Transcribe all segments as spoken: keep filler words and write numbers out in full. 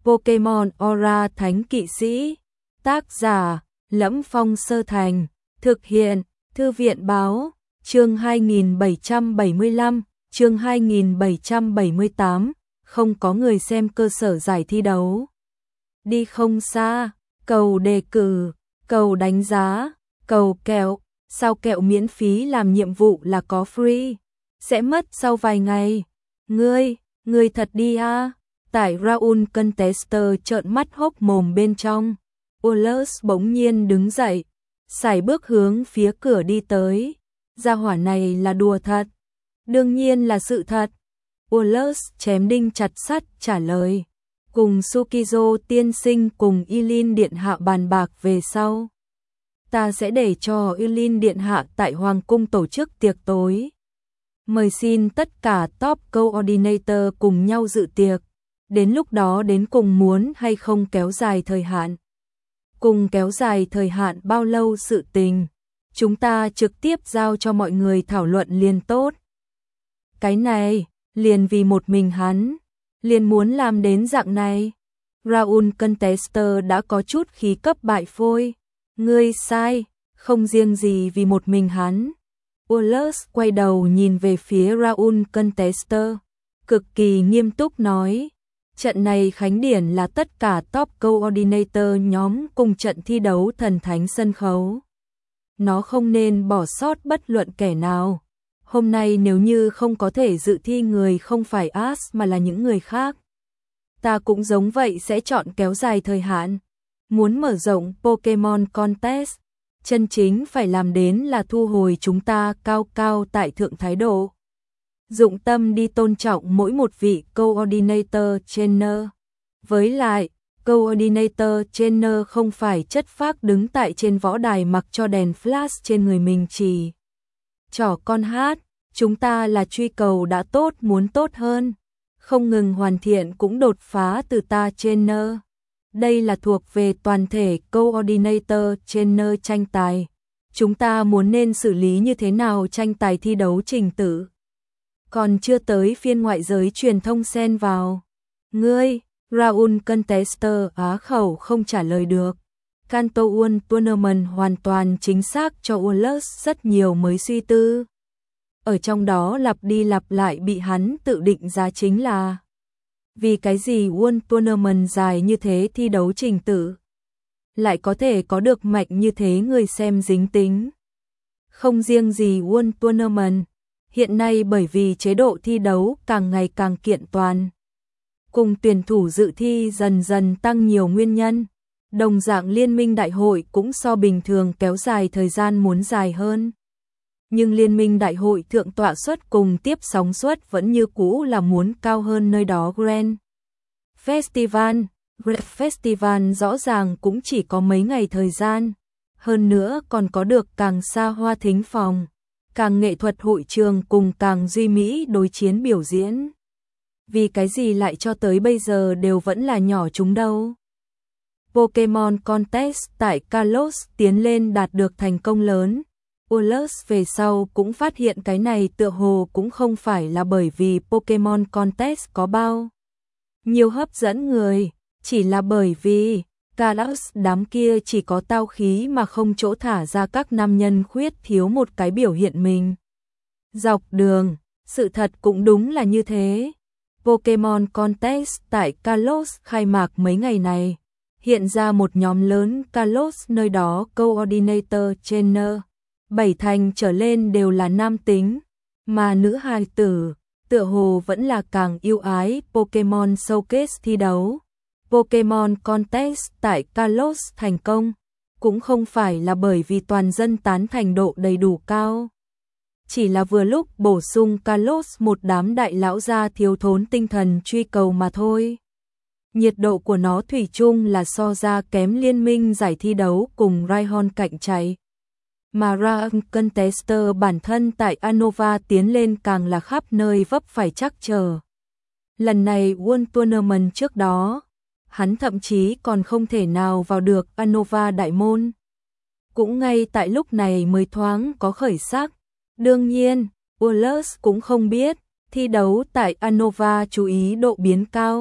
Pokemon Aura Thánh Kỵ Sĩ. Tác giả: Lẫm Phong Sơ Thành. Thực hiện: Thư viện Báo. Chương hai nghìn bảy trăm bảy mươi lăm, chương hai nghìn bảy trăm bảy mươi tám, không có người xem cơ sở giải thi đấu. Đi không xa, cầu đề cử, cầu đánh giá, cầu kẹo, sao kẹo miễn phí làm nhiệm vụ là có free, sẽ mất sau vài ngày. Ngươi, ngươi thật đi à? Tại Raoul Contester trợn mắt hốc mồm bên trong. Wallace bỗng nhiên đứng dậy, sải bước hướng phía cửa đi tới. Gia hỏa này là đùa thật. Đương nhiên là sự thật. Wallace chém đinh chặt sắt trả lời. Cùng Sukizo tiên sinh cùng Ylin điện hạ bàn bạc về sau. Ta sẽ để cho Ylin điện hạ tại Hoàng cung tổ chức tiệc tối. Mời xin tất cả top coordinator cùng nhau dự tiệc. Đến lúc đó đến cùng muốn hay không kéo dài thời hạn. Cùng kéo dài thời hạn bao lâu sự tình. Chúng ta trực tiếp giao cho mọi người thảo luận liền tốt. Cái này, liền vì một mình hắn, liền muốn làm đến dạng này. Raoul Contester đã có chút khí cấp bại phôi. Ngươi sai, không riêng gì vì một mình hắn. Wallace quay đầu nhìn về phía Raoul Contester, cực kỳ nghiêm túc nói. Trận này khánh điển là tất cả top coordinator nhóm cùng trận thi đấu thần thánh sân khấu. Nó không nên bỏ sót bất luận kẻ nào. Hôm nay nếu như không có thể dự thi người không phải Ash mà là những người khác. Ta cũng giống vậy sẽ chọn kéo dài thời hạn. Muốn mở rộng Pokemon Contest, chân chính phải làm đến là thu hồi chúng ta cao cao tại thượng thái độ. Dụng tâm đi tôn trọng mỗi một vị coordinator trainer. Với lại, coordinator trainer không phải chất phác đứng tại trên võ đài mặc cho đèn flash trên người mình chỉ trỏ con hát. Chúng ta là truy cầu đã tốt muốn tốt hơn, không ngừng hoàn thiện cũng đột phá từ ta trainer. Đây là thuộc về toàn thể coordinator trainer tranh tài. Chúng ta muốn nên xử lý như thế nào tranh tài thi đấu trình tự. Còn chưa tới phiên ngoại giới truyền thông xen vào. Ngươi, Raoul Contester á khẩu không trả lời được. Kanto World Tournament hoàn toàn chính xác cho Wallace rất nhiều mới suy tư. Ở trong đó lặp đi lặp lại bị hắn tự định giá chính là vì cái gì World Tournament dài như thế thi đấu trình tự lại có thể có được mạnh như thế người xem dính tính. Không riêng gì World Tournament, hiện nay bởi vì chế độ thi đấu càng ngày càng kiện toàn, cùng tuyển thủ dự thi dần dần tăng nhiều nguyên nhân, đồng dạng liên minh đại hội cũng so bình thường kéo dài thời gian muốn dài hơn. Nhưng liên minh đại hội thượng tọa suất cùng tiếp sóng suất vẫn như cũ là muốn cao hơn nơi đó. Grand Festival, Grand Festival rõ ràng cũng chỉ có mấy ngày thời gian, hơn nữa còn có được càng xa hoa thính phòng, càng nghệ thuật hội trường cùng càng duy mỹ đối chiến biểu diễn. Vì cái gì lại cho tới bây giờ đều vẫn là nhỏ chúng đâu. Pokemon Contest tại Kalos tiến lên đạt được thành công lớn. Wallace về sau cũng phát hiện cái này tựa hồ cũng không phải là bởi vì Pokemon Contest có bao nhiều hấp dẫn người, chỉ là bởi vì Kalos đám kia chỉ có tao khí mà không chỗ thả ra các nam nhân khuyết thiếu một cái biểu hiện mình. Dọc đường, sự thật cũng đúng là như thế. Pokemon Contest tại Kalos khai mạc mấy ngày này, hiện ra một nhóm lớn Kalos nơi đó coordinator trainer. Bảy thành trở lên đều là nam tính, mà nữ hài tử, tựa hồ vẫn là càng yêu ái Pokemon Showcase thi đấu. Pokemon Contest tại Kalos thành công, cũng không phải là bởi vì toàn dân tán thành độ đầy đủ cao. Chỉ là vừa lúc bổ sung Kalos một đám đại lão gia thiếu thốn tinh thần truy cầu mà thôi. Nhiệt độ của nó thủy chung là so ra kém liên minh giải thi đấu cùng Rhyhorn cạnh chạy. Mà Raoul Contester bản thân tại Unova tiến lên càng là khắp nơi vấp phải chắc trở. Lần này World Tournament trước đó, hắn thậm chí còn không thể nào vào được Unova đại môn. Cũng ngay tại lúc này mới thoáng có khởi sắc. Đương nhiên, Wallace cũng không biết, thi đấu tại Unova chú ý độ biến cao,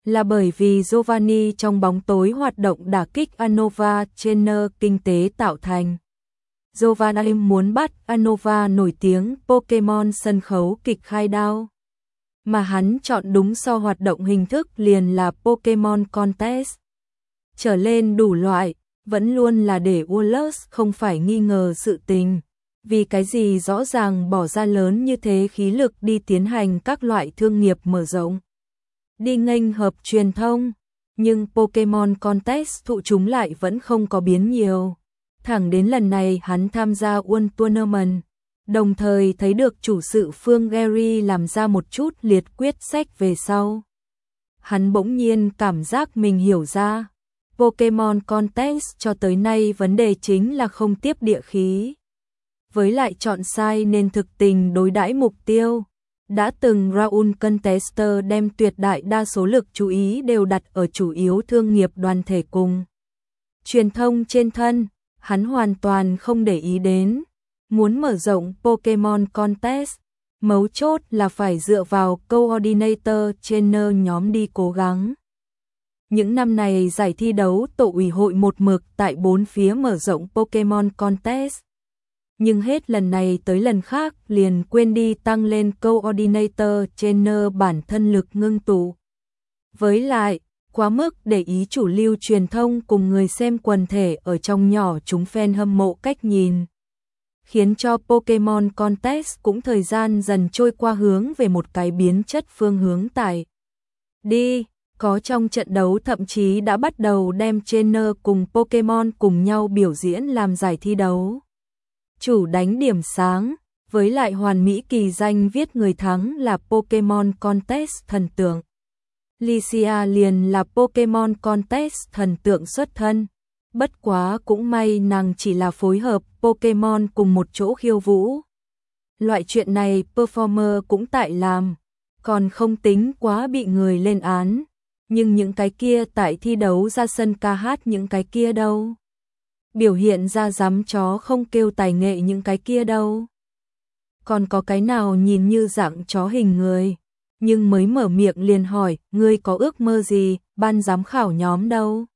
là bởi vì Giovanni trong bóng tối hoạt động đả kích Anova Trainer kinh tế tạo thành. Giovanni muốn bắt Anova nổi tiếng Pokemon sân khấu kịch khai đao. Mà hắn chọn đúng so hoạt động hình thức liền là Pokemon Contest. Trở lên đủ loại, vẫn luôn là để Wallace không phải nghi ngờ sự tình. Vì cái gì rõ ràng bỏ ra lớn như thế khí lực đi tiến hành các loại thương nghiệp mở rộng. Đi nghênh hợp truyền thông, nhưng Pokemon Contest thụ chúng lại vẫn không có biến nhiều. Thẳng đến lần này hắn tham gia World Tournament, đồng thời thấy được chủ sự Phương Gary làm ra một chút liệt quyết sách về sau. Hắn bỗng nhiên cảm giác mình hiểu ra, Pokemon Contest cho tới nay vấn đề chính là không tiếp địa khí. Với lại chọn sai nên thực tình đối đãi mục tiêu. Đã từng Raul Contester đem tuyệt đại đa số lực chú ý đều đặt ở chủ yếu thương nghiệp đoàn thể cùng truyền thông trên thân, hắn hoàn toàn không để ý đến. Muốn mở rộng Pokemon Contest, mấu chốt là phải dựa vào Coordinator Trainer nhóm đi cố gắng. Những năm này giải thi đấu tổ ủy hội một mực tại bốn phía mở rộng Pokemon Contest. Nhưng hết lần này tới lần khác liền quên đi tăng lên Coordinator Trainer bản thân lực ngưng tụ. Với lại, quá mức để ý chủ lưu truyền thông cùng người xem quần thể ở trong nhỏ chúng fan hâm mộ cách nhìn. Khiến cho Pokemon Contest cũng thời gian dần trôi qua hướng về một cái biến chất phương hướng tại. Đi, có trong trận đấu thậm chí đã bắt đầu đem trainer cùng Pokemon cùng nhau biểu diễn làm giải thi đấu. Chủ đánh điểm sáng, với lại hoàn mỹ kỳ danh viết người thắng là Pokemon Contest thần tượng. Licia liền là Pokemon Contest thần tượng xuất thân. Bất quá cũng may nàng chỉ là phối hợp Pokemon cùng một chỗ khiêu vũ. Loại chuyện này performer cũng tại làm, còn không tính quá bị người lên án. Nhưng những cái kia tại thi đấu ra sân ca hát những cái kia đâu. Biểu hiện ra dám chó không kêu tài nghệ những cái kia đâu. Còn có cái nào nhìn như dạng chó hình người, nhưng mới mở miệng liền hỏi, ngươi có ước mơ gì, ban giám khảo nhóm đâu?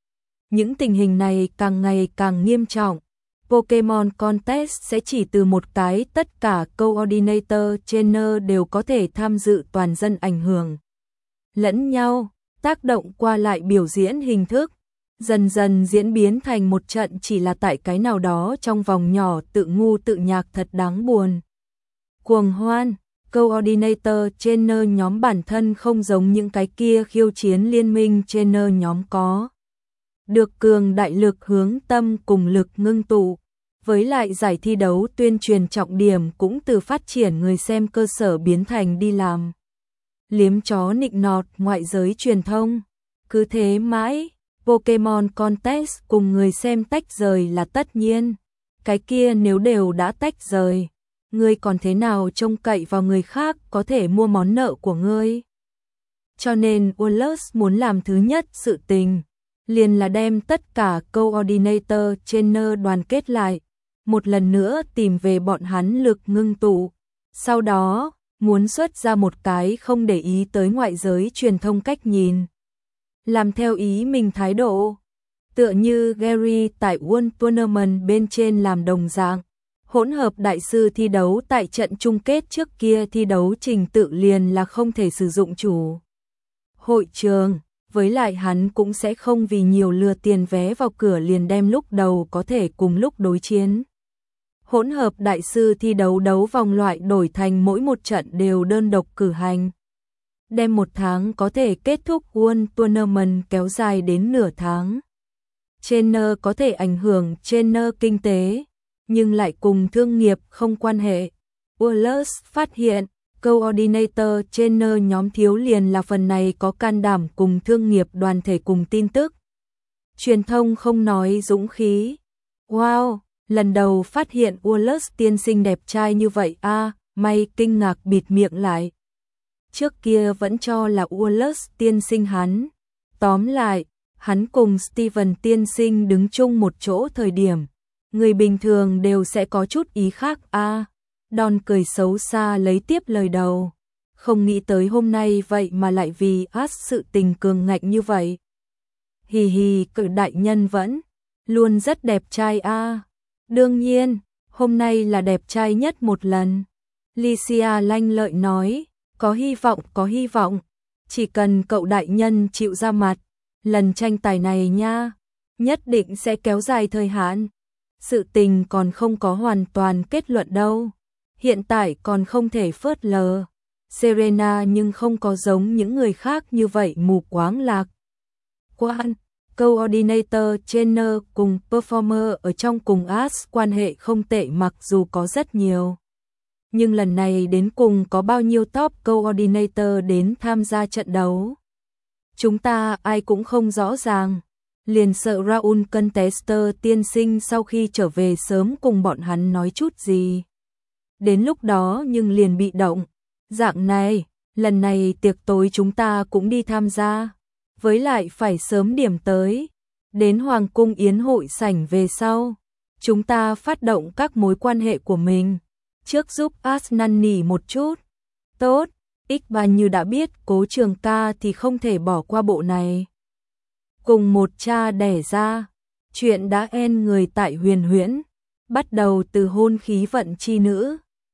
Những tình hình này càng ngày càng nghiêm trọng. Pokemon Contest sẽ chỉ từ một cái tất cả Coordinator Trainer đều có thể tham dự toàn dân ảnh hưởng lẫn nhau, tác động qua lại biểu diễn hình thức. Dần dần diễn biến thành một trận chỉ là tại cái nào đó trong vòng nhỏ tự ngu tự nhạc thật đáng buồn. Cuồng hoan, Coordinator Trainer nhóm bản thân không giống những cái kia khiêu chiến liên minh Trainer nhóm có. Được cường đại lực hướng tâm cùng lực ngưng tụ. Với lại giải thi đấu tuyên truyền trọng điểm cũng từ phát triển người xem cơ sở biến thành đi làm. Liếm chó nịnh nọt ngoại giới truyền thông. Cứ thế mãi. Pokemon Contest cùng người xem tách rời là tất nhiên. Cái kia nếu đều đã tách rời, ngươi còn thế nào trông cậy vào người khác có thể mua món nợ của ngươi. Cho nên Wallace muốn làm thứ nhất sự tình, liền là đem tất cả Coordinator Trainer đoàn kết lại, một lần nữa tìm về bọn hắn lực ngưng tụ. Sau đó, muốn xuất ra một cái không để ý tới ngoại giới truyền thông cách nhìn. Làm theo ý mình thái độ, tựa như Gary tại World Tournament bên trên làm đồng dạng. Hỗn hợp đại sư thi đấu tại trận chung kết trước kia thi đấu trình tự liền là không thể sử dụng chủ hội trường, với lại hắn cũng sẽ không vì nhiều lừa tiền vé vào cửa liền đem lúc đầu có thể cùng lúc đối chiến. Hỗn hợp đại sư thi đấu đấu vòng loại đổi thành mỗi một trận đều đơn độc cử hành. Đem một tháng có thể kết thúc World Tournament kéo dài đến nửa tháng. Trainer có thể ảnh hưởng trainer kinh tế, nhưng lại cùng thương nghiệp không quan hệ. Wallace phát hiện, Coordinator Trainer nhóm thiếu liền là phần này có can đảm cùng thương nghiệp đoàn thể cùng tin tức. Truyền thông không nói dũng khí. Wow, lần đầu phát hiện Wallace tiên sinh đẹp trai như vậy a, à, may kinh ngạc bịt miệng lại. Trước kia vẫn cho là Wallace tiên sinh hắn. Tóm lại, hắn cùng Steven tiên sinh đứng chung một chỗ thời điểm. Người bình thường đều sẽ có chút ý khác a. À, Đòn cười xấu xa lấy tiếp lời đầu. không nghĩ tới hôm nay vậy mà lại vì át sự tình cường ngạnh như vậy. Hì hì, cự đại nhân vẫn luôn rất đẹp trai a. Đương nhiên, hôm nay là đẹp trai nhất một lần. Lycia lanh lợi nói, có hy vọng, có hy vọng. Chỉ cần cậu đại nhân chịu ra mặt, lần tranh tài này nha, nhất định sẽ kéo dài thời hạn. Sự tình còn không có hoàn toàn kết luận đâu. Hiện tại còn không thể phớt lờ. Serena nhưng không có giống những người khác như vậy mù quáng lạc quan. Coordinator, trainer cùng performer ở trong cùng a ét quan hệ không tệ mặc dù có rất nhiều. Nhưng lần này đến cùng có bao nhiêu top coordinator đến tham gia trận đấu? Chúng ta ai cũng không rõ ràng. Liền sợ Raul Contester tiên sinh sau khi trở về sớm cùng bọn hắn nói chút gì. Đến lúc đó nhưng liền bị động. Dạng này, lần này tiệc tối chúng ta cũng đi tham gia. Với lại phải sớm điểm tới. Đến Hoàng cung yến hội sảnh về sau. Chúng ta phát động các mối quan hệ của mình. Trước giúp Arsenal nỉ một chút. Tốt, Iqbal như đã biết Cố Trường Ca thì không thể bỏ qua bộ này. Cùng một cha đẻ ra, chuyện đã en người tại Huyền Huyễn, bắt đầu từ hôn khí vận chi nữ,